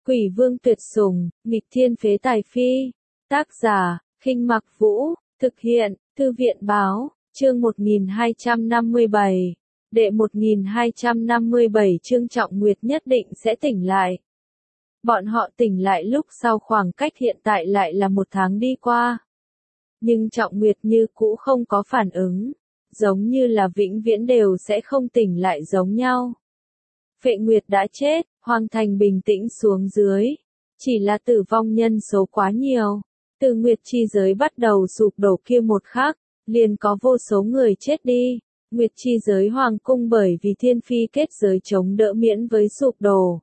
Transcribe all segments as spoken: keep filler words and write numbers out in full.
Quỷ vương tuyệt sủng, nghịch thiên phế tài phi. Tác giả, Khinh Mặc Vũ, thực hiện, Thư viện báo, chương một nghìn hai trăm năm mươi bảy. Đệ một nghìn hai trăm năm mươi bảy chương Trọng Nguyệt nhất định sẽ tỉnh lại. Bọn họ tỉnh lại lúc sau khoảng cách hiện tại lại là một tháng đi qua. Nhưng Trọng Nguyệt như cũ không có phản ứng, giống như là vĩnh viễn đều sẽ không tỉnh lại giống nhau. Phệ Nguyệt đã chết, Hoàng Thành bình tĩnh xuống dưới. Chỉ là tử vong nhân số quá nhiều. Từ Nguyệt chi giới bắt đầu sụp đổ kia một khắc, liền có vô số người chết đi. Nguyệt chi giới hoàng cung bởi vì Thiên Phi kết giới chống đỡ miễn với sụp đổ.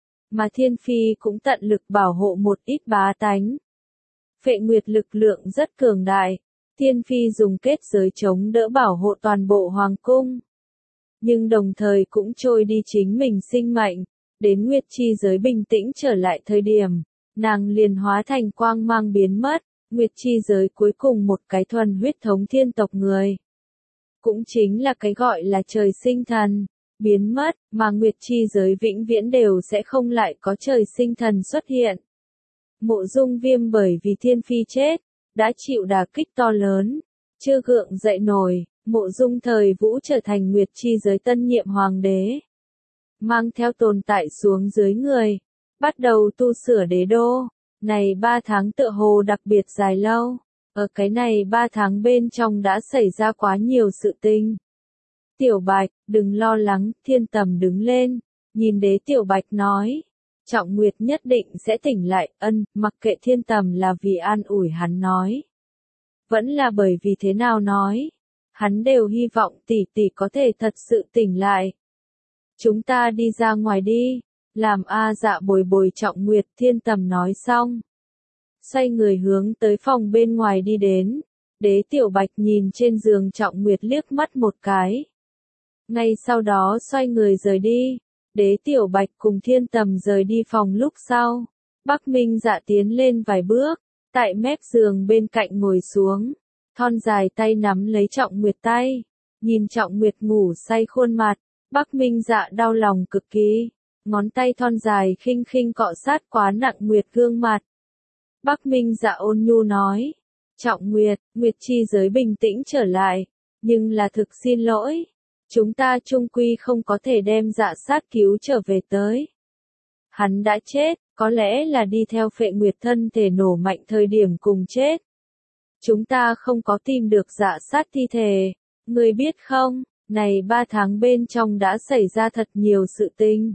Mà Thiên Phi cũng tận lực bảo hộ một ít bá tánh. Phệ Nguyệt lực lượng rất cường đại. Thiên Phi dùng kết giới chống đỡ bảo hộ toàn bộ hoàng cung. Nhưng đồng thời cũng trôi đi chính mình sinh mệnh. Đến Nguyệt chi giới bình tĩnh trở lại thời điểm, nàng liền hóa thành quang mang biến mất. Nguyệt chi giới cuối cùng một cái thuần huyết thống thiên tộc người. Cũng chính là cái gọi là trời sinh thần, biến mất, mà Nguyệt chi giới vĩnh viễn đều sẽ không lại có trời sinh thần xuất hiện. Mộ Dung Viêm bởi vì Thiên Phi chết, đã chịu đả kích to lớn, chưa gượng dậy nổi, Mộ Dung Thời Vũ trở thành Nguyệt chi giới tân nhiệm hoàng đế. Mang theo tồn tại xuống dưới người, bắt đầu tu sửa đế đô. Này ba tháng tựa hồ đặc biệt dài lâu, ở cái này ba tháng bên trong đã xảy ra quá nhiều sự tình. Tiểu Bạch, đừng lo lắng, Thiên Tầm đứng lên, nhìn Đế Tiểu Bạch nói, Trọng Nguyệt nhất định sẽ tỉnh lại, ân, mặc kệ Thiên Tầm là vì an ủi hắn nói. Vẫn là bởi vì thế nào nói, hắn đều hy vọng tỷ tỷ có thể thật sự tỉnh lại. Chúng ta đi ra ngoài đi. Làm A Dạ bồi bồi Trọng Nguyệt, Thiên Tầm nói xong. Xoay người hướng tới phòng bên ngoài đi đến. Đế Tiểu Bạch nhìn trên giường Trọng Nguyệt liếc mắt một cái. Ngay sau đó xoay người rời đi. Đế Tiểu Bạch cùng Thiên Tầm rời đi phòng lúc sau. Bắc Minh Dạ tiến lên vài bước, tại mép giường bên cạnh ngồi xuống. Thon dài tay nắm lấy Trọng Nguyệt tay. Nhìn Trọng Nguyệt ngủ say khuôn mặt, Bắc Minh Dạ đau lòng cực kỳ. Ngón tay thon dài khinh khinh cọ sát quá nặng Nguyệt gương mặt. Bắc Minh Dạ ôn nhu nói, Trọng Nguyệt, Nguyệt chi giới bình tĩnh trở lại, nhưng là thực xin lỗi, chúng ta chung quy không có thể đem Dạ sát cứu trở về tới. Hắn đã chết, có lẽ là đi theo Phệ Nguyệt thân thể nổ mạnh thời điểm cùng chết. Chúng ta không có tìm được Dạ sát thi thể, ngươi biết không, này ba tháng bên trong đã xảy ra thật nhiều sự tình.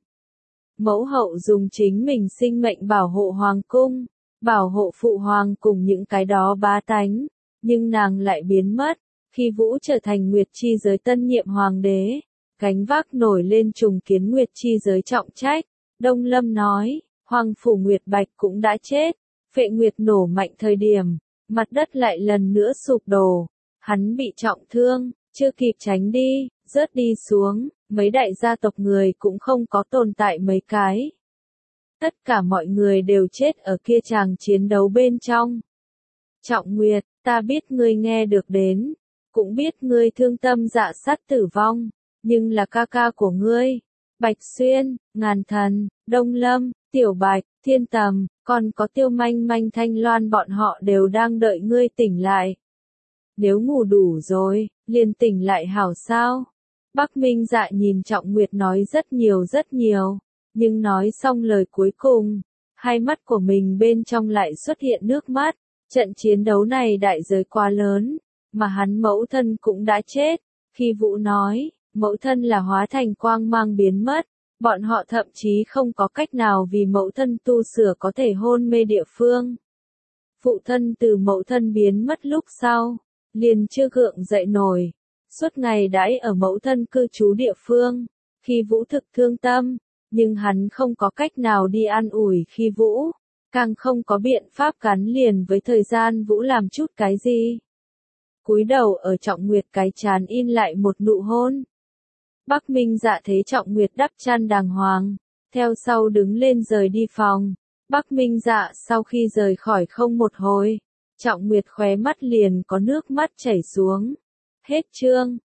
Mẫu hậu dùng chính mình sinh mệnh bảo hộ hoàng cung, bảo hộ phụ hoàng cùng những cái đó bá tánh, nhưng nàng lại biến mất, khi Vũ trở thành Nguyệt chi giới tân nhiệm hoàng đế, gánh vác nổi lên trùng kiến Nguyệt chi giới trọng trách. Đông Lâm nói, Hoàng phủ Nguyệt Bạch cũng đã chết, Phệ Nguyệt nổ mạnh thời điểm, mặt đất lại lần nữa sụp đổ, hắn bị trọng thương, chưa kịp tránh đi, rớt đi xuống. Mấy đại gia tộc người cũng không có tồn tại mấy cái. Tất cả mọi người đều chết ở kia tràng chiến đấu bên trong. Trọng Nguyệt, ta biết ngươi nghe được đến, cũng biết ngươi thương tâm dạ sát tử vong, nhưng là ca ca của ngươi, Bạch Xuyên, Ngàn Thần, Đông Lâm, Tiểu Bạch, Thiên Tầm, còn có Tiêu Manh Manh Thanh Loan bọn họ đều đang đợi ngươi tỉnh lại. Nếu ngủ đủ rồi, liền tỉnh lại hảo sao? Bắc Minh Dạ nhìn Trọng Nguyệt nói rất nhiều rất nhiều, nhưng nói xong lời cuối cùng, hai mắt của mình bên trong lại xuất hiện nước mắt. Trận chiến đấu này đại giới quá lớn, mà hắn mẫu thân cũng đã chết. Khi Vũ nói, mẫu thân là hóa thành quang mang biến mất, bọn họ thậm chí không có cách nào vì mẫu thân tu sửa có thể hôn mê địa phương. Phụ thân từ mẫu thân biến mất lúc sau, liền chưa gượng dậy nổi. Suốt ngày đãi ở mẫu thân cư trú địa phương, khi Vũ thực thương tâm, nhưng hắn không có cách nào đi an ủi khi Vũ, càng không có biện pháp gắn liền với thời gian Vũ làm chút cái gì. Cúi đầu ở Trọng Nguyệt cái trán in lại một nụ hôn. Bắc Minh Dạ thấy Trọng Nguyệt đắp chăn đàng hoàng, theo sau đứng lên rời đi phòng. Bắc Minh Dạ sau khi rời khỏi không một hồi, Trọng Nguyệt khóe mắt liền có nước mắt chảy xuống. Hết chương.